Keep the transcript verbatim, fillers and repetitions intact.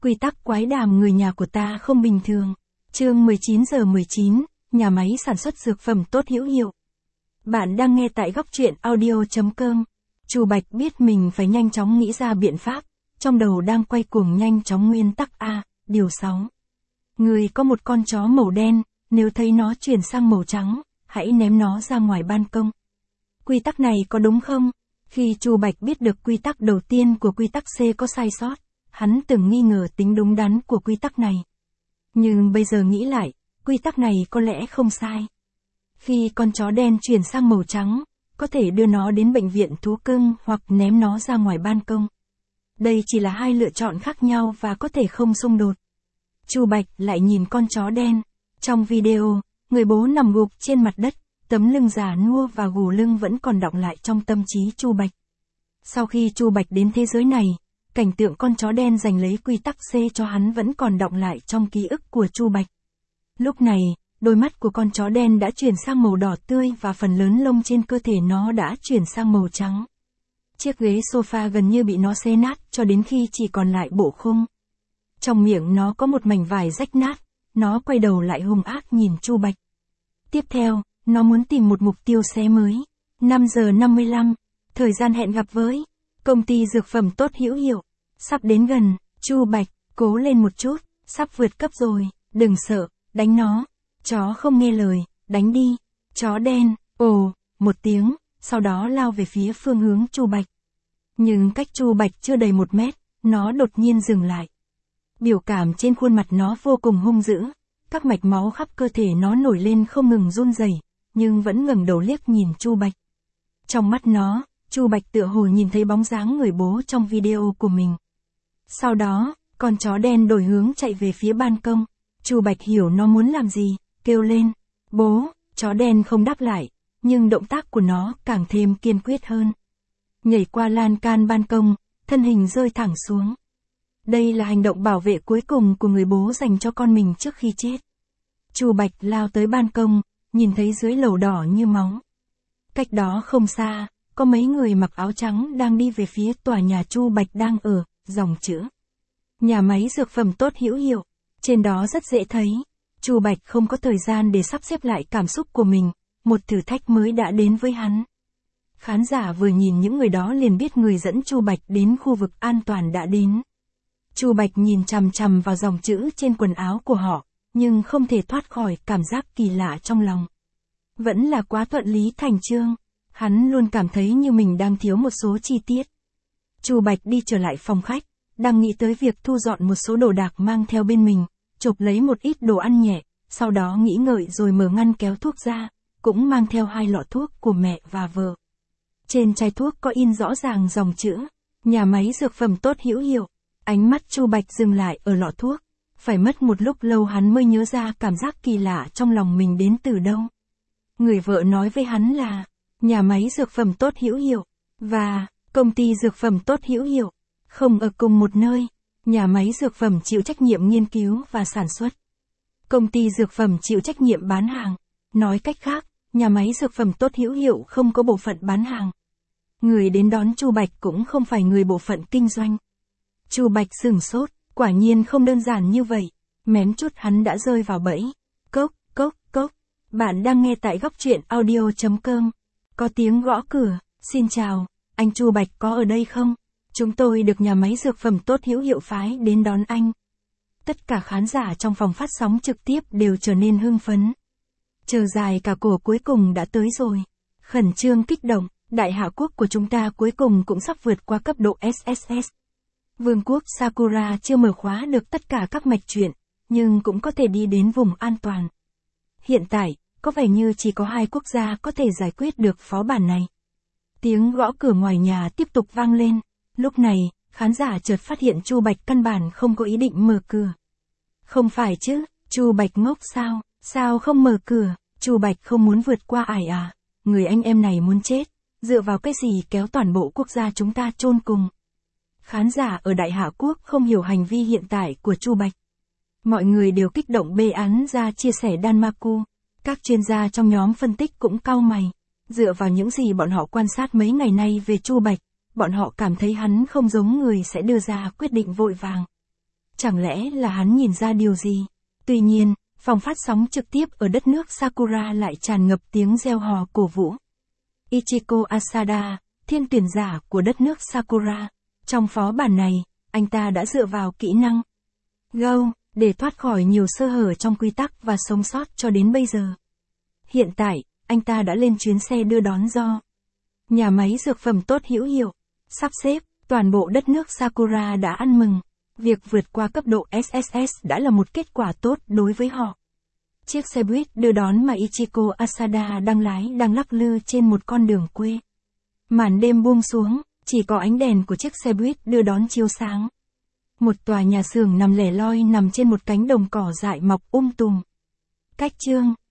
Quy tắc quái đàm người nhà của ta không bình thường. Chương mười chín giờ mười chín, nhà máy sản xuất dược phẩm tốt hữu hiệu. Bạn đang nghe tại góc truyện audio chấm com. Chu Bạch biết mình phải nhanh chóng nghĩ ra biện pháp, trong đầu đang quay cuồng nhanh chóng nguyên tắc A, điều sáu. Người có một con chó màu đen, nếu thấy nó chuyển sang màu trắng, hãy ném nó ra ngoài ban công. Quy tắc này có đúng không? Khi Chu Bạch biết được quy tắc đầu tiên của quy tắc C có sai sót, hắn từng nghi ngờ tính đúng đắn của quy tắc này. Nhưng bây giờ nghĩ lại, quy tắc này có lẽ không sai. Khi con chó đen chuyển sang màu trắng, có thể đưa nó đến bệnh viện thú cưng hoặc ném nó ra ngoài ban công. Đây chỉ là hai lựa chọn khác nhau và có thể không xung đột. Chu Bạch lại nhìn con chó đen. Trong video, người bố nằm gục trên mặt đất, tấm lưng già nua và gù lưng vẫn còn đọng lại trong tâm trí Chu Bạch. Sau khi Chu Bạch đến thế giới này, cảnh tượng con chó đen giành lấy quy tắc C cho hắn vẫn còn đọng lại trong ký ức của Chu Bạch. Lúc này, đôi mắt của con chó đen đã chuyển sang màu đỏ tươi và phần lớn lông trên cơ thể nó đã chuyển sang màu trắng. Chiếc ghế sofa gần như bị nó xé nát cho đến khi chỉ còn lại bộ khung. Trong miệng nó có một mảnh vải rách nát, nó quay đầu lại hung ác nhìn Chu Bạch. Tiếp theo, nó muốn tìm một mục tiêu xé mới. năm giờ năm mươi lăm, thời gian hẹn gặp với công ty dược phẩm tốt hữu hiệu. Sắp đến gần, Chu Bạch, cố lên một chút, sắp vượt cấp rồi, đừng sợ, đánh nó. Chó không nghe lời, đánh đi. Chó đen, ồ, một tiếng, sau đó lao về phía phương hướng Chu Bạch. Nhưng cách Chu Bạch chưa đầy một mét, nó đột nhiên dừng lại. Biểu cảm trên khuôn mặt nó vô cùng hung dữ, các mạch máu khắp cơ thể nó nổi lên không ngừng run rẩy, nhưng vẫn ngẩng đầu liếc nhìn Chu Bạch. Trong mắt nó, Chu Bạch tựa hồ nhìn thấy bóng dáng người bố trong video của mình. Sau đó, con chó đen đổi hướng chạy về phía ban công. Chu Bạch hiểu nó muốn làm gì, kêu lên, bố. Chó đen không đáp lại, nhưng động tác của nó càng thêm kiên quyết hơn. Nhảy qua lan can ban công, thân hình rơi thẳng xuống. Đây là hành động bảo vệ cuối cùng của người bố dành cho con mình trước khi chết. Chu Bạch lao tới ban công, nhìn thấy dưới lầu đỏ như máu. Cách đó không xa, có mấy người mặc áo trắng đang đi về phía tòa nhà Chu Bạch đang ở, dòng chữ. Nhà máy dược phẩm tốt hữu hiệu. Trên đó rất dễ thấy. Chu Bạch không có thời gian để sắp xếp lại cảm xúc của mình, một thử thách mới đã đến với hắn. Khán giả vừa nhìn những người đó liền biết người dẫn Chu Bạch đến khu vực an toàn đã đến. Chu Bạch nhìn chằm chằm vào dòng chữ trên quần áo của họ, nhưng không thể thoát khỏi cảm giác kỳ lạ trong lòng. Vẫn là quá thuận lý thành chương, hắn luôn cảm thấy như mình đang thiếu một số chi tiết. Chu Bạch đi trở lại phòng khách, đang nghĩ tới việc thu dọn một số đồ đạc mang theo bên mình, chụp lấy một ít đồ ăn nhẹ, sau đó nghĩ ngợi rồi mở ngăn kéo thuốc ra, cũng mang theo hai lọ thuốc của mẹ và vợ. Trên chai thuốc có in rõ ràng dòng chữ, nhà máy dược phẩm tốt hữu hiệu. Ánh mắt Chu Bạch dừng lại ở lọ thuốc, phải mất một lúc lâu hắn mới nhớ ra cảm giác kỳ lạ trong lòng mình đến từ đâu. Người vợ nói với hắn là, nhà máy dược phẩm tốt hữu hiệu, và công ty dược phẩm tốt hữu hiệu, không ở cùng một nơi. Nhà máy dược phẩm chịu trách nhiệm nghiên cứu và sản xuất. Công ty dược phẩm chịu trách nhiệm bán hàng. Nói cách khác, nhà máy dược phẩm tốt hữu hiệu không có bộ phận bán hàng. Người đến đón Chu Bạch cũng không phải người bộ phận kinh doanh. Chu Bạch sửng sốt, quả nhiên không đơn giản như vậy. Mém chút hắn đã rơi vào bẫy. Cốc, cốc, cốc. Bạn đang nghe tại góc truyện audio chấm com. Có tiếng gõ cửa. Xin chào, anh Chu Bạch có ở đây không? Chúng tôi được nhà máy dược phẩm tốt hữu hiệu phái đến đón anh. Tất cả khán giả trong phòng phát sóng trực tiếp đều trở nên hưng phấn. Chờ dài cả cổ cuối cùng đã tới rồi. Khẩn trương kích động, đại hạ quốc của chúng ta cuối cùng cũng sắp vượt qua cấp độ ét ét ét. Vương quốc Sakura chưa mở khóa được tất cả các mạch truyện, nhưng cũng có thể đi đến vùng an toàn. Hiện tại, có vẻ như chỉ có hai quốc gia có thể giải quyết được phó bản này. Tiếng gõ cửa ngoài nhà tiếp tục vang lên. Lúc này, khán giả chợt phát hiện Chu Bạch căn bản không có ý định mở cửa. Không phải chứ, Chu Bạch ngốc sao, sao không mở cửa, Chu Bạch không muốn vượt qua ải à, người anh em này muốn chết, dựa vào cái gì kéo toàn bộ quốc gia chúng ta chôn cùng. Khán giả ở Đại Hạ Quốc không hiểu hành vi hiện tại của Chu Bạch. Mọi người đều kích động bê án ra chia sẻ Danmaku, các chuyên gia trong nhóm phân tích cũng cau mày, dựa vào những gì bọn họ quan sát mấy ngày nay về Chu Bạch. Bọn họ cảm thấy hắn không giống người sẽ đưa ra quyết định vội vàng. Chẳng lẽ là hắn nhìn ra điều gì? Tuy nhiên, phòng phát sóng trực tiếp ở đất nước Sakura lại tràn ngập tiếng reo hò cổ vũ. Ichiko Asada, thiên tuyển giả của đất nước Sakura. Trong phó bản này, anh ta đã dựa vào kỹ năng Go để thoát khỏi nhiều sơ hở trong quy tắc và sống sót cho đến bây giờ. Hiện tại, anh ta đã lên chuyến xe đưa đón do nhà máy dược phẩm tốt hữu hiệu sắp xếp. Toàn bộ đất nước Sakura đã ăn mừng. Việc vượt qua cấp độ ét ét ét đã là một kết quả tốt đối với họ. Chiếc xe buýt đưa đón mà Ichiko Asada đang lái đang lắc lư trên một con đường quê. Màn đêm buông xuống, chỉ có ánh đèn của chiếc xe buýt đưa đón chiếu sáng. Một tòa nhà xưởng nằm lẻ loi nằm trên một cánh đồng cỏ dại mọc um tùm. Cách chương